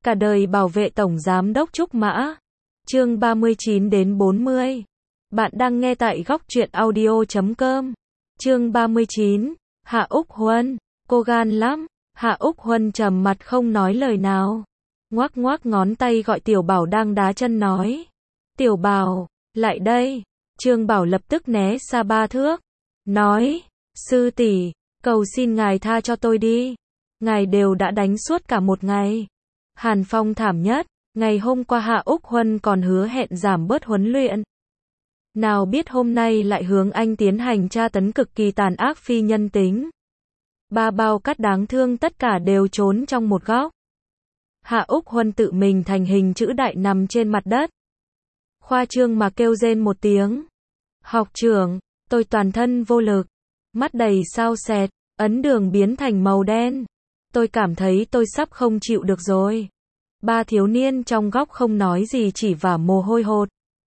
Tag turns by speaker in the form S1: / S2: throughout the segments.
S1: Cả đời bảo vệ Tổng Giám đốc Trúc Mã. Chương 39 đến 40. Bạn đang nghe tại góc truyện audio.com. Chương 39. Hạ Úc Huân, cô gan lắm. Hạ Úc Huân trầm mặt không nói lời nào. Ngoác ngoác ngón tay gọi Tiểu Bảo đang đá chân nói. Tiểu Bảo, lại đây. Trương Bảo lập tức né xa 3 thước. Nói, sư tỷ, cầu xin ngài tha cho tôi đi. Ngài đều đã đánh suốt cả một ngày. Hàn Phong thảm nhất, ngày hôm qua Hạ Úc Huân còn hứa hẹn giảm bớt huấn luyện. Nào biết hôm nay lại hướng anh tiến hành tra tấn cực kỳ tàn ác phi nhân tính. 3 bao cát đáng thương tất cả đều trốn trong một góc. Hạ Úc Huân tự mình thành hình chữ đại nằm trên mặt đất. Khoa trương mà kêu rên một tiếng. Học trưởng, tôi toàn thân vô lực, mắt đầy sao sẹt, ấn đường biến thành màu đen. Tôi cảm thấy tôi sắp không chịu được rồi. 3 thiếu niên trong góc không nói gì chỉ vả mồ hôi hột.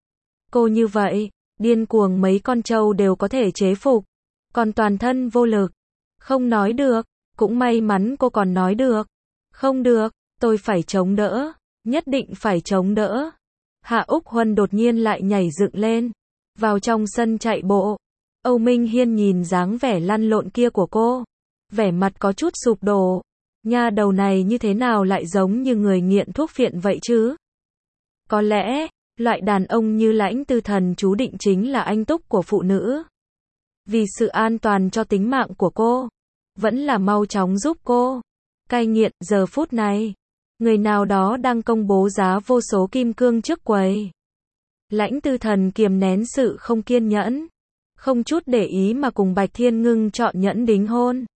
S1: Cô như vậy, điên cuồng mấy con trâu đều có thể chế phục, còn toàn thân vô lực. Không nói được, cũng may mắn cô còn nói được. Không được, tôi phải chống đỡ, nhất định phải chống đỡ. Hạ Úc Huân đột nhiên lại nhảy dựng lên, vào trong sân chạy bộ. Âu Minh Hiên nhìn dáng vẻ lăn lộn kia của cô, vẻ mặt có chút sụp đổ. Nha đầu này như thế nào lại giống như người nghiện thuốc phiện vậy chứ? Có lẽ, loại đàn ông như Lãnh Tư Thần chú định chính là anh túc của phụ nữ. Vì sự an toàn cho tính mạng của cô, vẫn là mau chóng giúp cô cai nghiện. Giờ phút này, người nào đó đang công bố giá vô số kim cương trước quầy. Lãnh Tư Thần kiềm nén sự không kiên nhẫn, không chút để ý mà cùng Bạch Thiên Ngưng chọn nhẫn đính hôn.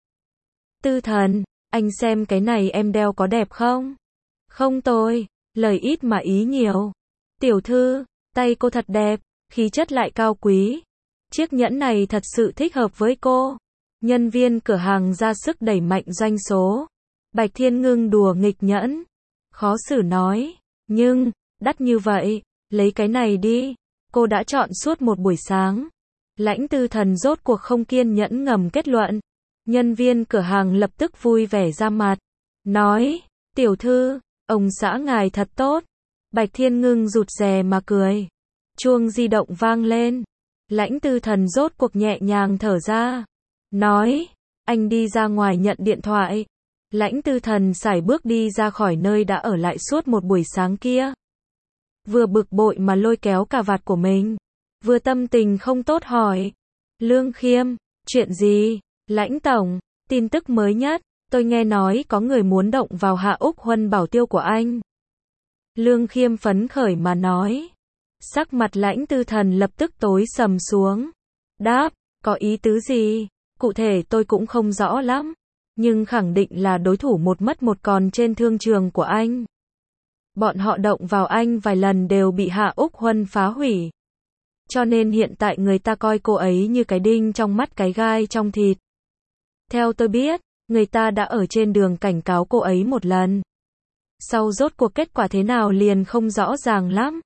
S1: Tư Thần, anh xem cái này em đeo có đẹp không? Không tôi, lời ít mà ý nhiều. Tiểu thư, tay cô thật đẹp, khí chất lại cao quý. Chiếc nhẫn này thật sự thích hợp với cô. Nhân viên cửa hàng ra sức đẩy mạnh doanh số. Bạch Thiên Ngưng đùa nghịch nhẫn. Khó xử nói, nhưng, đắt như vậy, lấy cái này đi. Cô đã chọn suốt một buổi sáng. Lãnh Tư Thần rốt cuộc không kiên nhẫn ngầm kết luận. Nhân viên cửa hàng lập tức vui vẻ ra mặt. Nói, tiểu thư, ông xã ngài thật tốt. Bạch Thiên Ngưng rụt rè mà cười. Chuông di động vang lên. Lãnh Tư Thần rốt cuộc nhẹ nhàng thở ra. Nói, anh đi ra ngoài nhận điện thoại. Lãnh Tư Thần sải bước đi ra khỏi nơi đã ở lại suốt một buổi sáng kia. Vừa bực bội mà lôi kéo cà vạt của mình, vừa tâm tình không tốt hỏi. Lương Khiêm, chuyện gì? Lãnh tổng, tin tức mới nhất, tôi nghe nói có người muốn động vào Hạ Úc Huân bảo tiêu của anh. Lương Khiêm phấn khởi mà nói. Sắc mặt Lãnh Tư Thần lập tức tối sầm xuống. Đáp, có ý tứ gì? Cụ thể tôi cũng không rõ lắm, nhưng khẳng định là đối thủ một mất một còn trên thương trường của anh. Bọn họ động vào anh vài lần đều bị Hạ Úc Huân phá hủy. Cho nên hiện tại người ta coi cô ấy như cái đinh trong mắt cái gai trong thịt. Theo tôi biết, người ta đã ở trên đường cảnh cáo cô ấy một lần. Sau rốt cuộc kết quả thế nào liền không rõ ràng lắm.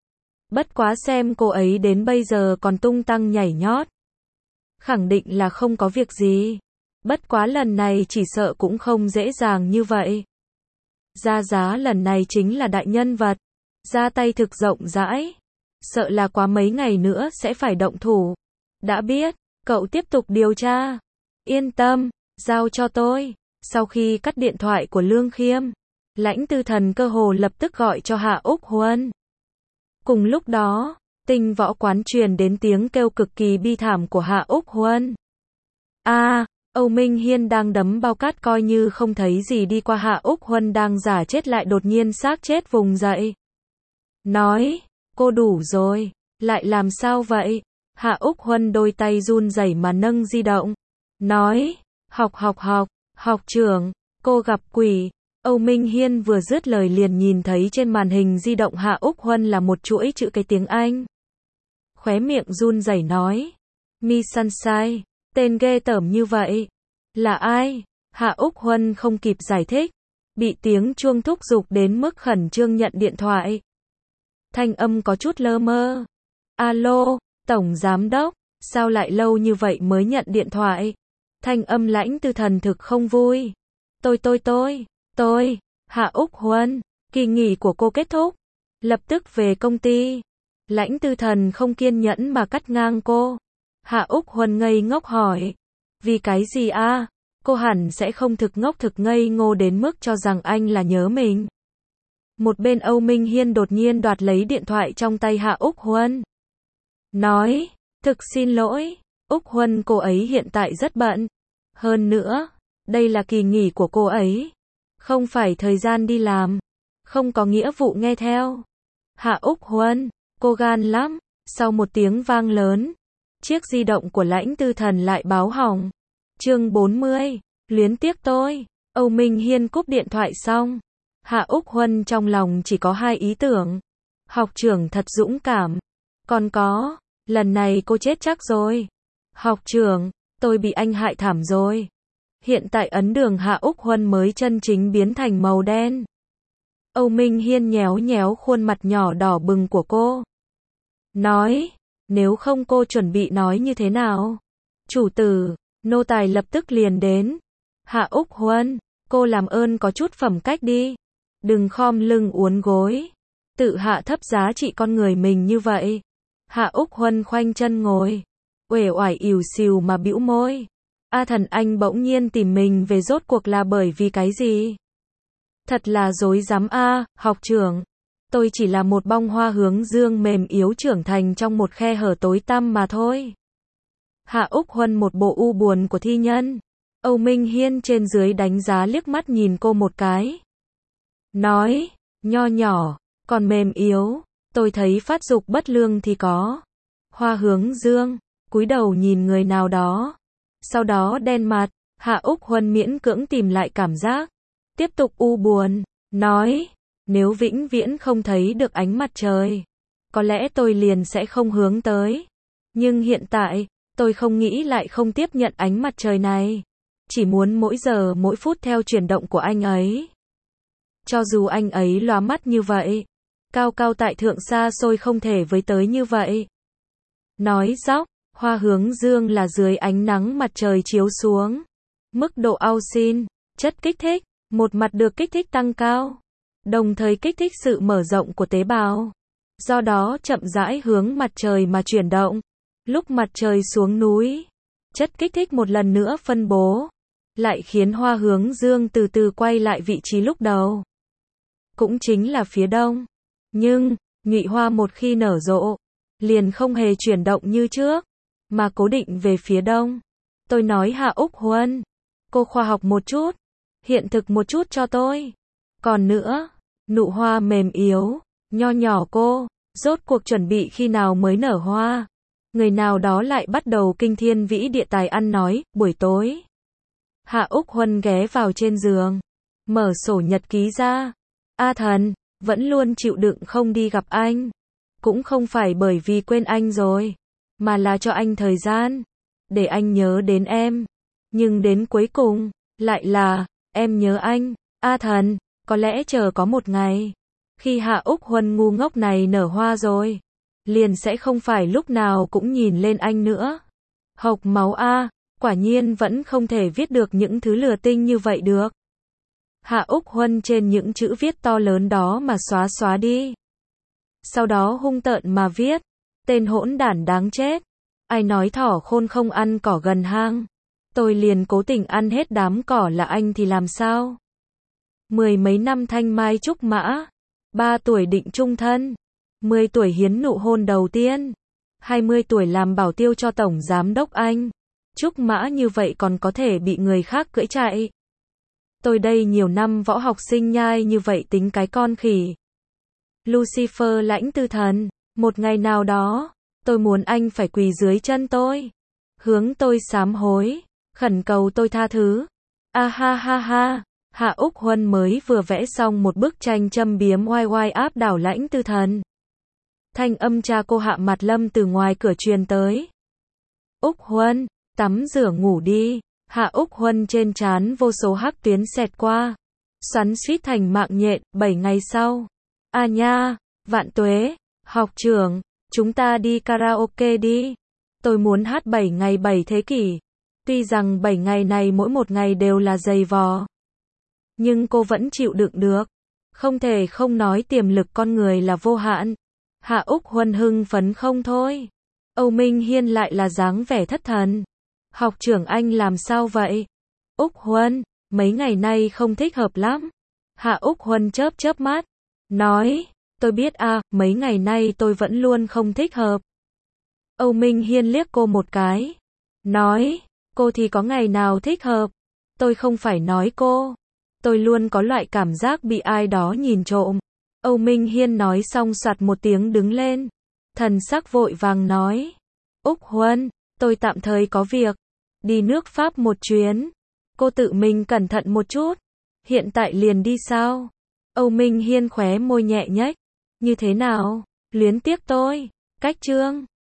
S1: Bất quá xem cô ấy đến bây giờ còn tung tăng nhảy nhót, khẳng định là không có việc gì. Bất quá lần này chỉ sợ cũng không dễ dàng như vậy. Ra giá lần này chính là đại nhân vật, ra tay thực rộng rãi. Sợ là quá mấy ngày nữa sẽ phải động thủ. Đã biết, cậu tiếp tục điều tra. Yên tâm, giao cho tôi. Sau khi cắt điện thoại của Lương Khiêm, Lãnh Tư Thần cơ hồ lập tức gọi cho Hạ Úc Huân. Cùng lúc đó, Tinh Võ Quán truyền đến tiếng kêu cực kỳ bi thảm của Hạ Úc Huân. Âu Minh Hiên đang đấm bao cát coi như không thấy gì đi qua Hạ Úc Huân đang giả chết lại đột nhiên xác chết vùng dậy. Nói, cô đủ rồi, lại làm sao vậy? Hạ Úc Huân đôi tay run rẩy mà nâng di động. Nói, học trưởng, cô gặp quỷ. Âu Minh Hiên vừa dứt lời liền nhìn thấy trên màn hình di động Hạ Úc Huân là một chuỗi chữ cái tiếng Anh. Khóe miệng run rẩy nói, Mi Sunshine, tên ghê tởm như vậy. Là ai? Hạ Úc Huân không kịp giải thích, bị tiếng chuông thúc giục đến mức khẩn trương nhận điện thoại. Thanh âm có chút lơ mơ. Alo, Tổng Giám đốc, sao lại lâu như vậy mới nhận điện thoại? Thanh âm Lãnh Tư Thần thực không vui. Tôi, Hạ Úc Huân, Kỳ nghỉ của cô kết thúc, lập tức về công ty. Lãnh Tư Thần không kiên nhẫn mà cắt ngang cô. Hạ Úc Huân ngây ngốc hỏi. Vì cái gì a? Cô hẳn sẽ không thực ngốc thực ngây ngô đến mức cho rằng anh là nhớ mình. Một bên Âu Minh Hiên đột nhiên đoạt lấy điện thoại trong tay Hạ Úc Huân. Nói, thực xin lỗi, Úc Huân, cô ấy hiện tại rất bận. Hơn nữa, đây là kỳ nghỉ của cô ấy. Không phải thời gian đi làm. Không có nghĩa vụ nghe theo. Hạ Úc Huân, cô gan lắm. Sau một tiếng vang lớn, chiếc di động của Lãnh Tư Thần lại báo hỏng. Chương 40, luyến tiếc tôi. Âu Minh Hiên cúp điện thoại xong. Hạ Úc Huân trong lòng chỉ có hai ý tưởng. Học trưởng thật dũng cảm. Còn có, lần này cô chết chắc rồi. Học trưởng, tôi bị anh hại thảm rồi. Hiện tại ấn đường Hạ Úc Huân mới chân chính biến thành màu đen. Âu Minh Hiên nhéo nhéo khuôn mặt nhỏ đỏ bừng của cô. Nói, nếu không cô chuẩn bị nói như thế nào? Chủ tử, nô tài lập tức liền đến. Hạ Úc Huân, cô làm ơn có chút phẩm cách đi. Đừng khom lưng uốn gối. Tự hạ thấp giá trị con người mình như vậy. Hạ Úc Huân khoanh chân ngồi. Uể oải ỉu xìu mà bĩu môi. A Thần, anh bỗng nhiên tìm mình về rốt cuộc là bởi vì cái gì? Thật là dối rắm a, học trưởng. Tôi chỉ là một bông hoa hướng dương mềm yếu trưởng thành trong một khe hở tối tăm mà thôi. Hạ Úc Huân một bộ u buồn của thi nhân. Âu Minh Hiên trên dưới đánh giá liếc mắt nhìn cô một cái. Nói, nho nhỏ, còn mềm yếu, tôi thấy phát dục bất lương thì có. Hoa hướng dương, cúi đầu nhìn người nào đó. Sau đó đen mặt, Hạ Úc Huân miễn cưỡng tìm lại cảm giác. Tiếp tục u buồn, nói, nếu vĩnh viễn không thấy được ánh mặt trời, có lẽ tôi liền sẽ không hướng tới. Nhưng hiện tại, tôi không nghĩ lại không tiếp nhận ánh mặt trời này. Chỉ muốn mỗi giờ mỗi phút theo chuyển động của anh ấy. Cho dù anh ấy lóa mắt như vậy, cao cao tại thượng xa xôi không thể với tới như vậy. Nói dóc, hoa hướng dương là dưới ánh nắng mặt trời chiếu xuống. Mức độ auxin, chất kích thích, một mặt được kích thích tăng cao, đồng thời kích thích sự mở rộng của tế bào. Do đó chậm rãi hướng mặt trời mà chuyển động. Lúc mặt trời xuống núi, chất kích thích một lần nữa phân bố, lại khiến hoa hướng dương từ từ quay lại vị trí lúc đầu. Cũng chính là phía đông. Nhưng, nhụy hoa một khi nở rộ, liền không hề chuyển động như trước, mà cố định về phía đông. Tôi nói Hạ Úc Huân, cô khoa học một chút, hiện thực một chút cho tôi. Còn nữa, nụ hoa mềm yếu, nho nhỏ cô, rốt cuộc chuẩn bị khi nào mới nở hoa? Người nào đó lại bắt đầu kinh thiên vĩ địa tài ăn nói, buổi tối. Hạ Úc Huân ghé vào trên giường, mở sổ nhật ký ra. A Thần, vẫn luôn chịu đựng không đi gặp anh. Cũng không phải bởi vì quên anh rồi, mà là cho anh thời gian, để anh nhớ đến em. Nhưng đến cuối cùng, lại là, em nhớ anh. A Thần, có lẽ chờ có một ngày, khi Hạ Úc Huân ngu ngốc này nở hoa rồi, liền sẽ không phải lúc nào cũng nhìn lên anh nữa. Hộc máu a, quả nhiên vẫn không thể viết được những thứ lừa tinh như vậy được. Hạ Úc Huân trên những chữ viết to lớn đó mà xóa đi. Sau đó hung tợn mà viết, tên hỗn đản đáng chết. Ai nói thỏ khôn không ăn cỏ gần hang. Tôi liền cố tình ăn hết đám cỏ là anh thì làm sao? 10 mấy năm thanh mai trúc mã, 3 tuổi định chung thân, 10 tuổi hiến nụ hôn đầu tiên, 20 tuổi làm bảo tiêu cho tổng giám đốc anh. Trúc mã như vậy còn có thể bị người khác cưỡi chạy. Tôi đây nhiều năm võ học sinh nhai như vậy tính cái con khỉ. Lucifer Lãnh Tư Thần, một ngày nào đó, tôi muốn anh phải quỳ dưới chân tôi, hướng tôi sám hối, khẩn cầu tôi tha thứ. A ha ha ha, Hạ Úc Huân mới vừa vẽ xong một bức tranh châm biếm oai oai áp đảo Lãnh Tư Thần. Thanh âm cha cô Hạ Mạt Lâm từ ngoài cửa truyền tới. Úc Huân, tắm rửa ngủ đi. Hạ Úc Huân trên trán vô số hắc tuyến xẹt qua, xoắn xuýt thành mạng nhện. 7 ngày sau. A nha, vạn tuế, học trưởng, chúng ta đi karaoke đi. Tôi muốn hát 7 ngày 7 thế kỷ. Tuy rằng 7 ngày này mỗi một ngày đều là dày vò, nhưng cô vẫn chịu đựng được. Không thể không nói tiềm lực con người là vô hạn. Hạ Úc Huân hưng phấn không thôi. Âu Minh Hiên lại là dáng vẻ thất thần. Học trưởng anh làm sao vậy? Úc Huân, mấy ngày nay không thích hợp lắm. Hạ Úc Huân chớp chớp mắt, nói, tôi biết mấy ngày nay tôi vẫn luôn không thích hợp. Âu Minh Hiên liếc cô một cái, nói, cô thì có ngày nào thích hợp, tôi không phải nói cô. Tôi luôn có loại cảm giác bị ai đó nhìn trộm. Âu Minh Hiên nói xong soạt một tiếng đứng lên. Thần sắc vội vàng nói, Úc Huân, tôi tạm thời có việc, đi nước Pháp một chuyến. Cô tự mình cẩn thận một chút. Hiện tại liền đi sao? Âu Minh Hiên khóe môi nhẹ nhếch. Như thế nào? Luyến tiếc tôi? Cách chương